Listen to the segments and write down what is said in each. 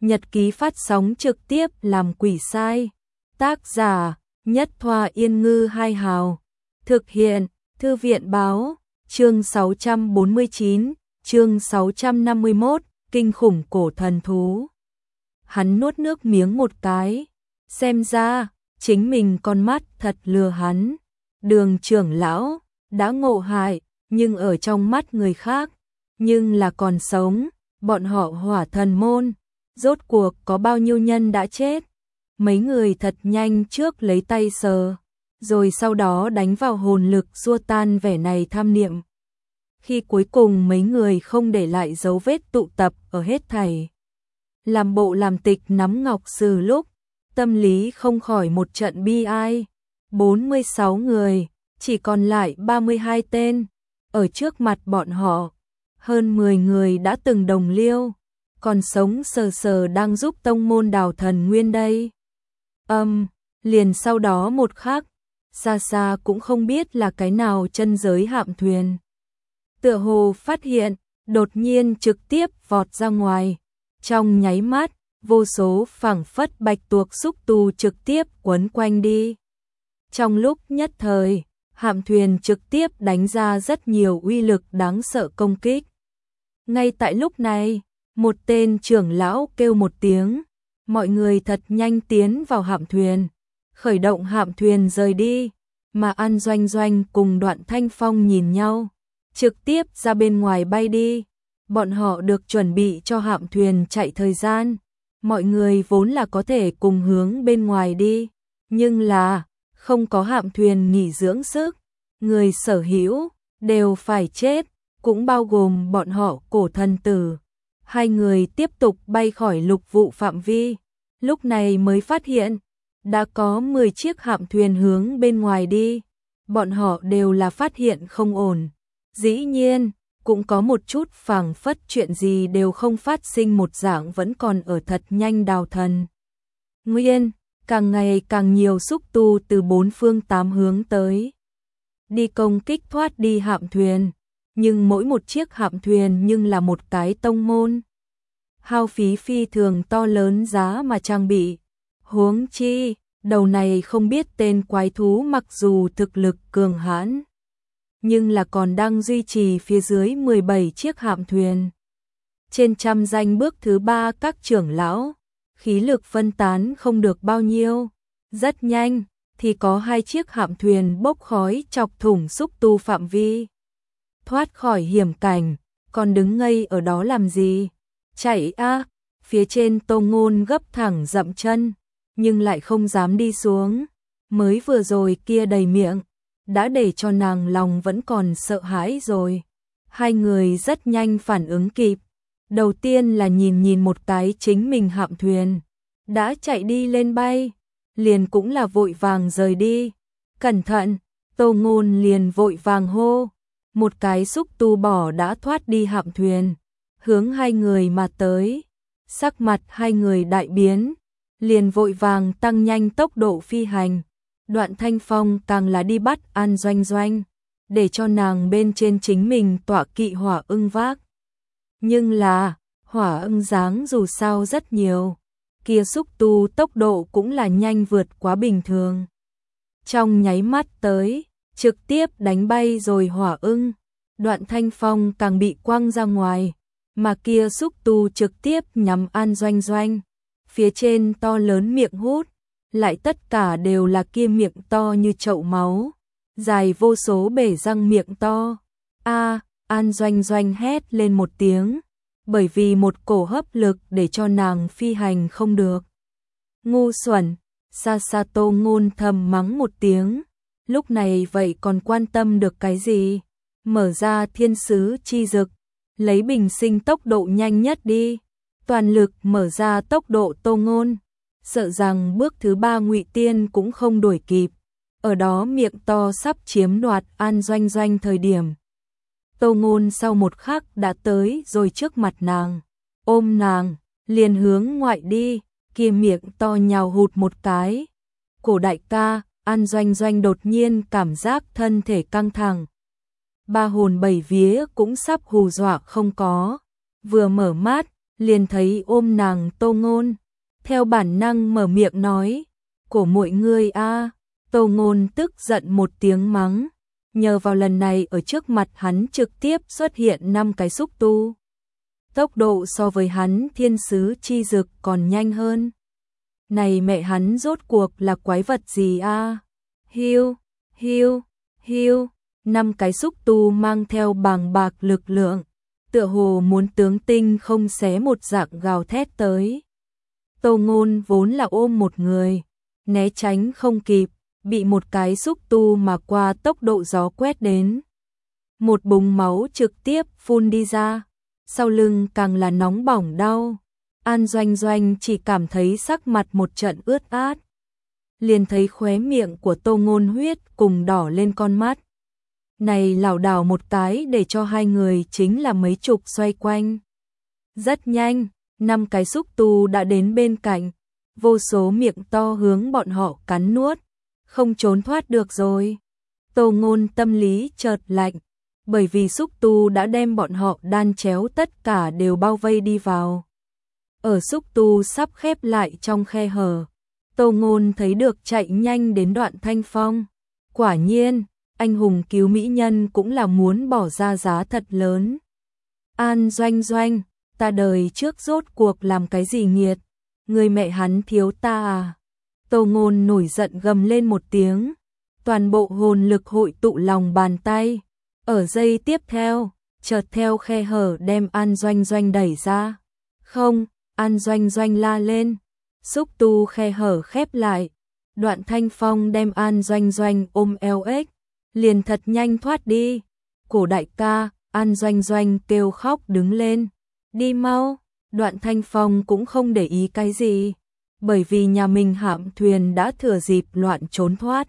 Nhật ký phát sóng trực tiếp làm quỷ sai. Tác giả Nhất Thoa Yên Ngư Hai Hào. Thực hiện Thư viện Báo. Chương 649, chương 651, kinh khủng cổ thần thú. Hắn nuốt nước miếng một cái. Xem ra, chính mình con mắt thật lừa hắn. Đường trưởng lão, đã ngộ hại, nhưng ở trong mắt người khác, nhưng là còn sống, bọn họ Hỏa Thần môn. Rốt cuộc có bao nhiêu nhân đã chết? Mấy người thật nhanh trước lấy tay sờ, rồi sau đó đánh vào hồn lực xua tan vẻ này tham niệm. Khi cuối cùng mấy người không để lại dấu vết tụ tập ở hết thảy, làm bộ làm tịch nắm ngọc sử lúc, tâm lý không khỏi một trận bi ai. 46 người, chỉ còn lại 32 tên. Ở trước mặt bọn họ, hơn 10 người đã từng đồng liêu, còn sống sờ sờ đang giúp tông môn Đào Thần Nguyên đây. Liền sau đó một khắc, xa xa cũng không biết là cái nào chân giới hạm thuyền. Tựa hồ phát hiện, đột nhiên trực tiếp vọt ra ngoài. Trong nháy mắt, vô số phảng phất bạch tuộc xúc tu trực tiếp quấn quanh đi. Trong lúc nhất thời, hạm thuyền trực tiếp đánh ra rất nhiều uy lực đáng sợ công kích. Ngay tại lúc này, một tên trưởng lão kêu một tiếng, mọi người thật nhanh tiến vào hạm thuyền, khởi động hạm thuyền rời đi, mà An Doanh Doanh cùng Đoạn Thanh Phong nhìn nhau, trực tiếp ra bên ngoài bay đi. Bọn họ được chuẩn bị cho hạm thuyền chạy thời gian, mọi người vốn là có thể cùng hướng bên ngoài đi, nhưng là không có hạm thuyền nghỉ dưỡng sức, người sở hữu đều phải chết, cũng bao gồm bọn họ cổ thần tử. Hai người tiếp tục bay khỏi lục vụ phạm vi, lúc này mới phát hiện, đã có 10 chiếc hạm thuyền hướng bên ngoài đi, bọn họ đều là phát hiện không ổn. Dĩ nhiên, cũng có một chút phảng phất chuyện gì đều không phát sinh một dạng vẫn còn ở thật nhanh Đào Thần Nguyên, càng ngày càng nhiều xúc tu từ bốn phương tám hướng tới. Đi công kích thoát đi hạm thuyền, nhưng mỗi một chiếc hạm thuyền nhưng là một cái tông môn. Hao phí phi thường to lớn giá mà trang bị. Huống chi, đầu này không biết tên quái thú mặc dù thực lực cường hãn, nhưng là còn đang duy trì phía dưới 17 chiếc hạm thuyền. Trên trăm danh bước thứ 3 các trưởng lão, khí lực phân tán không được bao nhiêu. Rất nhanh, thì có 2 chiếc hạm thuyền bốc khói chọc thủng xúc tu phạm vi. Thoát khỏi hiểm cảnh, còn đứng ngây ở đó làm gì? Chạy a! Phía trên Tô Ngôn gấp thẳng dậm chân, nhưng lại không dám đi xuống. Mới vừa rồi kia đầy miệng, đã để cho nàng lòng vẫn còn sợ hãi rồi. Hai người rất nhanh phản ứng kịp. Đầu tiên là nhìn một cái chính mình hạm thuyền, đã chạy đi lên bay, liền cũng là vội vàng rời đi. Cẩn thận, Tô Ngôn liền vội vàng hô. Một cái xúc tu bỏ đã thoát đi hạm thuyền, hướng hai người mà tới. Sắc mặt hai người đại biến, liền vội vàng tăng nhanh tốc độ phi hành. Đoạn Thanh Phong càng là đi bắt An Doanh Doanh, để cho nàng bên trên chính mình tọa kỵ hỏa ưng vác. Nhưng là, hỏa ưng dáng dù sao rất nhiều, kia xúc tu tốc độ cũng là nhanh vượt quá bình thường. Trong nháy mắt tới, trực tiếp đánh bay rồi hỏa ưng. Đoạn Thanh Phong càng bị quăng ra ngoài, mà kia xúc tu trực tiếp nhắm An Doanh Doanh. Phía trên to lớn miệng hút, lại tất cả đều là kia miệng to như chậu máu, dài vô số bể răng miệng to. An Doanh Doanh hét lên một tiếng, bởi vì một cổ hấp lực để cho nàng phi hành không được. Ngu xuẩn, xa xa Tô Ngôn thầm mắng một tiếng, lúc này vậy còn quan tâm được cái gì? Mở ra thiên sứ chi dực, lấy bình sinh tốc độ nhanh nhất đi. Toàn lực mở ra tốc độ Tô Ngôn, sợ rằng bước thứ 3 Ngụy Tiên cũng không đuổi kịp. Ở đó miệng to sắp chiếm đoạt An Doanh Doanh thời điểm, Tô Ngôn sau một khắc đã tới rồi trước mặt nàng, ôm nàng, liền hướng ngoại đi, kia miệng to nhào hụt một cái. Cổ đại ca, An Doanh Doanh đột nhiên cảm giác thân thể căng thẳng. Ba hồn bảy vía cũng sắp hù dọa không có. Vừa mở mắt, liền thấy ôm nàng Tô Ngôn, theo bản năng mở miệng nói, của mọi người a. Tô Ngôn tức giận một tiếng mắng, nhờ vào lần này ở trước mặt hắn trực tiếp xuất hiện 5 cái xúc tu. Tốc độ so với hắn thiên sứ chi dực còn nhanh hơn. Này mẹ hắn rốt cuộc là quái vật gì a? Hiu, hiu, hiu, 5 cái xúc tu mang theo bàng bạc lực lượng, tựa hồ muốn tướng tinh không xé một dạng gào thét tới. Tô Ngôn vốn là ôm một người, né tránh không kịp, bị một cái xúc tu mà qua tốc độ gió quét đến. Một búng máu trực tiếp phun đi ra, sau lưng càng là nóng bỏng đau. An Doanh Doanh chỉ cảm thấy sắc mặt một trận ướt át. Liền thấy khóe miệng của Tô Ngôn huyết cùng đỏ lên con mắt. Này lảo đảo một cái để cho hai người chính là mấy chục xoay quanh. Rất nhanh, 5 cái xúc tu đã đến bên cạnh, vô số miệng to hướng bọn họ cắn nuốt, không trốn thoát được rồi. Tô Ngôn tâm lý chợt lạnh, bởi vì xúc tu đã đem bọn họ đan chéo tất cả đều bao vây đi vào. Ở xúc tu sắp khép lại trong khe hở, Tô Ngôn thấy được chạy nhanh đến Đoạn Thanh Phong. Quả nhiên, anh hùng cứu mỹ nhân cũng là muốn bỏ ra giá thật lớn. An Doanh Doanh, ta đời trước rốt cuộc làm cái gì nghiệt, người mẹ hắn thiếu ta à? Tô Ngôn nổi giận gầm lên một tiếng, toàn bộ hồn lực hội tụ lòng bàn tay. Ở giây tiếp theo, chợt theo khe hở đem An Doanh Doanh đẩy ra. Không, An Doanh Doanh la lên, xúc tu khe hở khép lại. Đoạn Thanh Phong đem An Doanh Doanh ôm eo ếch, liền thật nhanh thoát đi. Cổ đại ca, An Doanh Doanh kêu khóc đứng lên. Đi mau, Đoạn Thanh Phong cũng không để ý cái gì, bởi vì nhà mình hạm thuyền đã thừa dịp loạn trốn thoát.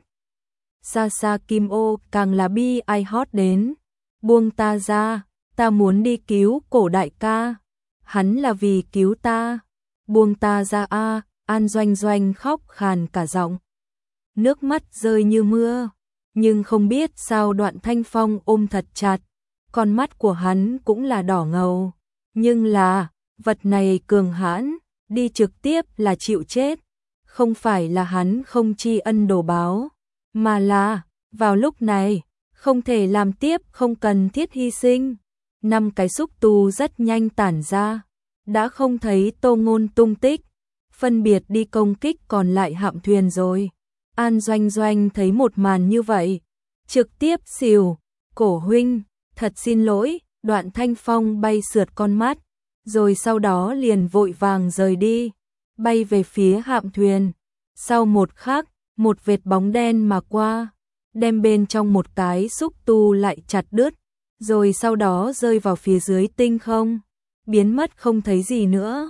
Xa xa Kim Ô càng là bi ai hót đến. Buông ta ra, ta muốn đi cứu cổ đại ca. Hắn là vì cứu ta. Buông ta ra a. An Doanh Doanh khóc khàn cả giọng. Nước mắt rơi như mưa. Nhưng không biết sao Đoạn Thanh Phong ôm thật chặt. Con mắt của hắn cũng là đỏ ngầu. Nhưng là, vật này cường hãn, đi trực tiếp là chịu chết. Không phải là hắn không tri ân đồ báo, mà là, vào lúc này, không thể làm tiếp, không cần thiết hy sinh. 5 cái xúc tu rất nhanh tản ra, đã không thấy Tô Ngôn tung tích, phân biệt đi công kích còn lại hạm thuyền rồi. An Doanh Doanh thấy một màn như vậy, trực tiếp xìu, cổ huynh, thật xin lỗi. Đoạn Thanh Phong bay sượt con mắt, rồi sau đó liền vội vàng rời đi, bay về phía hạm thuyền. Sau một khắc, một vệt bóng đen mà qua, đem bên trong một cái xúc tu lại chặt đứt, rồi sau đó rơi vào phía dưới tinh không, biến mất không thấy gì nữa.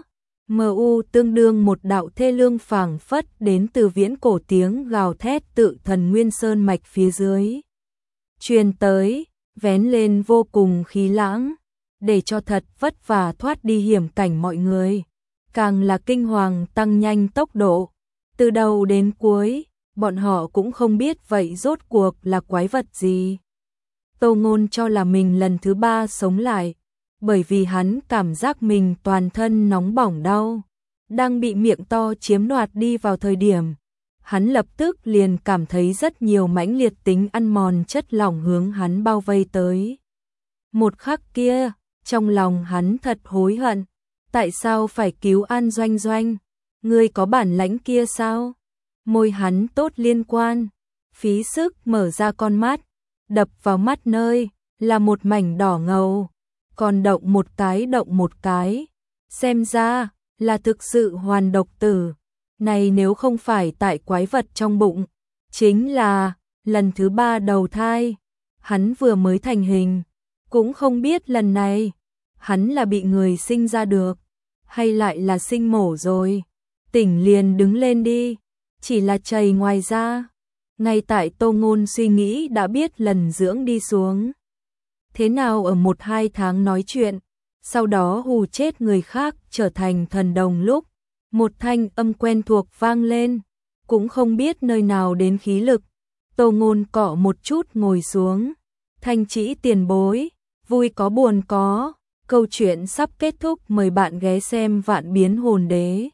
MU tương đương một đạo thê lương phảng phất đến từ viễn cổ tiếng gào thét tự thần Nguyên Sơn mạch phía dưới. Truyền tới, vén lên vô cùng khí lãng, để cho thật vất vả thoát đi hiểm cảnh mọi người. Càng là kinh hoàng tăng nhanh tốc độ, từ đầu đến cuối, bọn họ cũng không biết vậy rốt cuộc là quái vật gì. Tô Ngôn cho là mình lần thứ 3 sống lại, bởi vì hắn cảm giác mình toàn thân nóng bỏng đau, đang bị miệng to chiếm đoạt đi vào thời điểm. Hắn lập tức liền cảm thấy rất nhiều mãnh liệt tính ăn mòn chất lỏng hướng hắn bao vây tới. Một khắc kia, trong lòng hắn thật hối hận, tại sao phải cứu An Doanh Doanh? Ngươi có bản lãnh kia sao? Môi hắn tốt liên quan, phí sức mở ra con mắt, đập vào mắt nơi là một mảnh đỏ ngầu, còn động một cái, xem ra là thực sự hoàn độc tử. Này nếu không phải tại quái vật trong bụng, chính là lần thứ 3 đầu thai, hắn vừa mới thành hình, cũng không biết lần này hắn là bị người sinh ra được, hay lại là sinh mổ rồi. Tỉnh liền đứng lên đi, chỉ là chảy ngoài ra. Ngay tại Tô Ngôn suy nghĩ đã biết lần dưỡng đi xuống. Thế nào ở 1-2 tháng nói chuyện, sau đó hù chết người khác trở thành thần đồng lúc, một thanh âm quen thuộc vang lên, cũng không biết nơi nào đến khí lực. Tô Ngôn cọ một chút ngồi xuống, Thanh Trĩ tiền bối, vui có buồn có, Câu chuyện sắp kết thúc, mời bạn ghé xem Vạn Biến Hồn Đế.